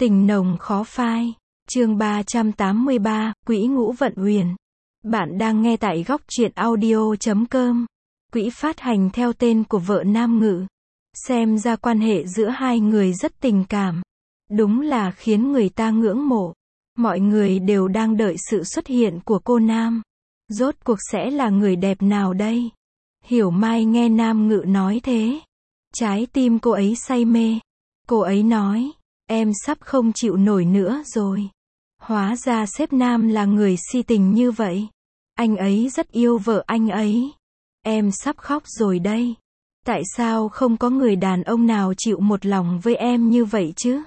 Tình nồng khó phai. Chương 383, Quỹ Ngũ Vận Uyển. Bạn đang nghe tại góc truyện audio.com. Quỹ phát hành theo tên của vợ Nam Ngự. Xem ra quan hệ giữa hai người rất tình cảm. Đúng là khiến người ta ngưỡng mộ. Mọi người đều đang đợi sự xuất hiện của cô Nam. Rốt cuộc sẽ là người đẹp nào đây? Hiểu Mai nghe Nam Ngự nói thế. Trái tim cô ấy say mê. Cô ấy nói, em sắp không chịu nổi nữa rồi. Hóa ra sếp Nam là người si tình như vậy. Anh ấy rất yêu vợ anh ấy. Em sắp khóc rồi đây. Tại sao không có người đàn ông nào chịu một lòng với em như vậy chứ?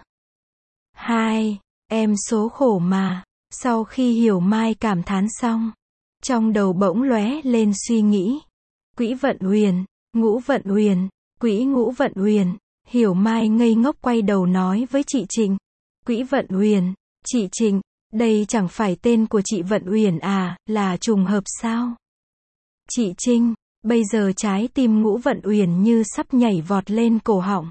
Hai, em số khổ mà. Sau khi Hiểu Mai cảm thán xong, trong đầu bỗng lóe lên suy nghĩ. Quỹ Vận Uyển, Ngũ Vận Uyển, Quỹ Ngũ Vận Uyển. Hiểu Mai ngây ngốc quay đầu nói với chị Trịnh. Quỹ Vận Uyển, chị Trịnh, đây chẳng phải tên của chị Vận Uyển à, là trùng hợp sao? Chị Trinh, bây giờ trái tim Ngũ Vận Uyển như sắp nhảy vọt lên cổ họng.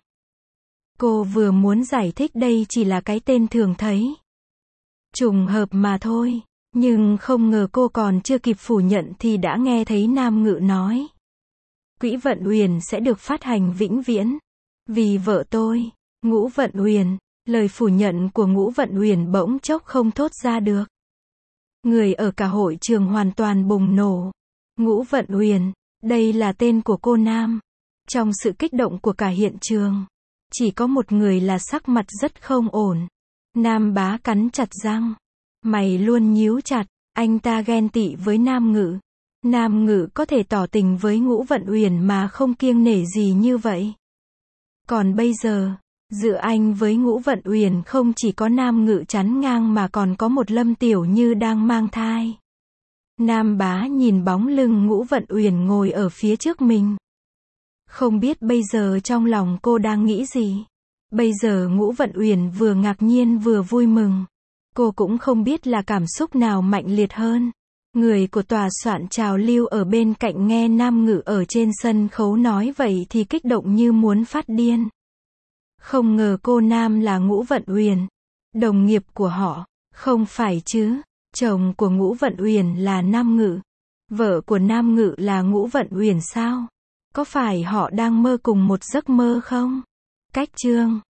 Cô vừa muốn giải thích đây chỉ là cái tên thường thấy. Trùng hợp mà thôi, nhưng không ngờ cô còn chưa kịp phủ nhận thì đã nghe thấy Nam Ngự nói. Quỹ Vận Uyển sẽ được phát hành vĩnh viễn. Vì vợ tôi, Ngũ Vận Uyển. Lời phủ nhận của Ngũ Vận Uyển bỗng chốc không thốt ra được. Người ở cả hội trường hoàn toàn bùng nổ. Ngũ Vận Uyển, đây là tên của cô Nam. Trong sự kích động của cả hiện trường, chỉ có một người là sắc mặt rất không ổn. Nam Bá cắn chặt răng. Mày luôn nhíu chặt, anh ta ghen tị với Nam Ngự. Nam Ngự có thể tỏ tình với Ngũ Vận Uyển mà không kiêng nể gì như vậy. Còn bây giờ, giữa anh với Ngũ Vận Uyển không chỉ có Nam Ngự chắn ngang mà còn có một Lâm Tiểu Như đang mang thai. Nam Bá nhìn bóng lưng Ngũ Vận Uyển ngồi ở phía trước mình. Không biết bây giờ trong lòng cô đang nghĩ gì. Bây giờ Ngũ Vận Uyển vừa ngạc nhiên vừa vui mừng. Cô cũng không biết là cảm xúc nào mạnh liệt hơn. Người của tòa soạn trào lưu ở bên cạnh nghe Nam Ngự ở trên sân khấu nói vậy thì kích động như muốn phát điên. Không ngờ cô Nam là Ngũ Vận Uyển. Đồng nghiệp của họ. Không phải chứ. Chồng của Ngũ Vận Uyển là Nam Ngự. Vợ của Nam Ngự là Ngũ Vận Uyển sao? Có phải họ đang mơ cùng một giấc mơ không? Cách chương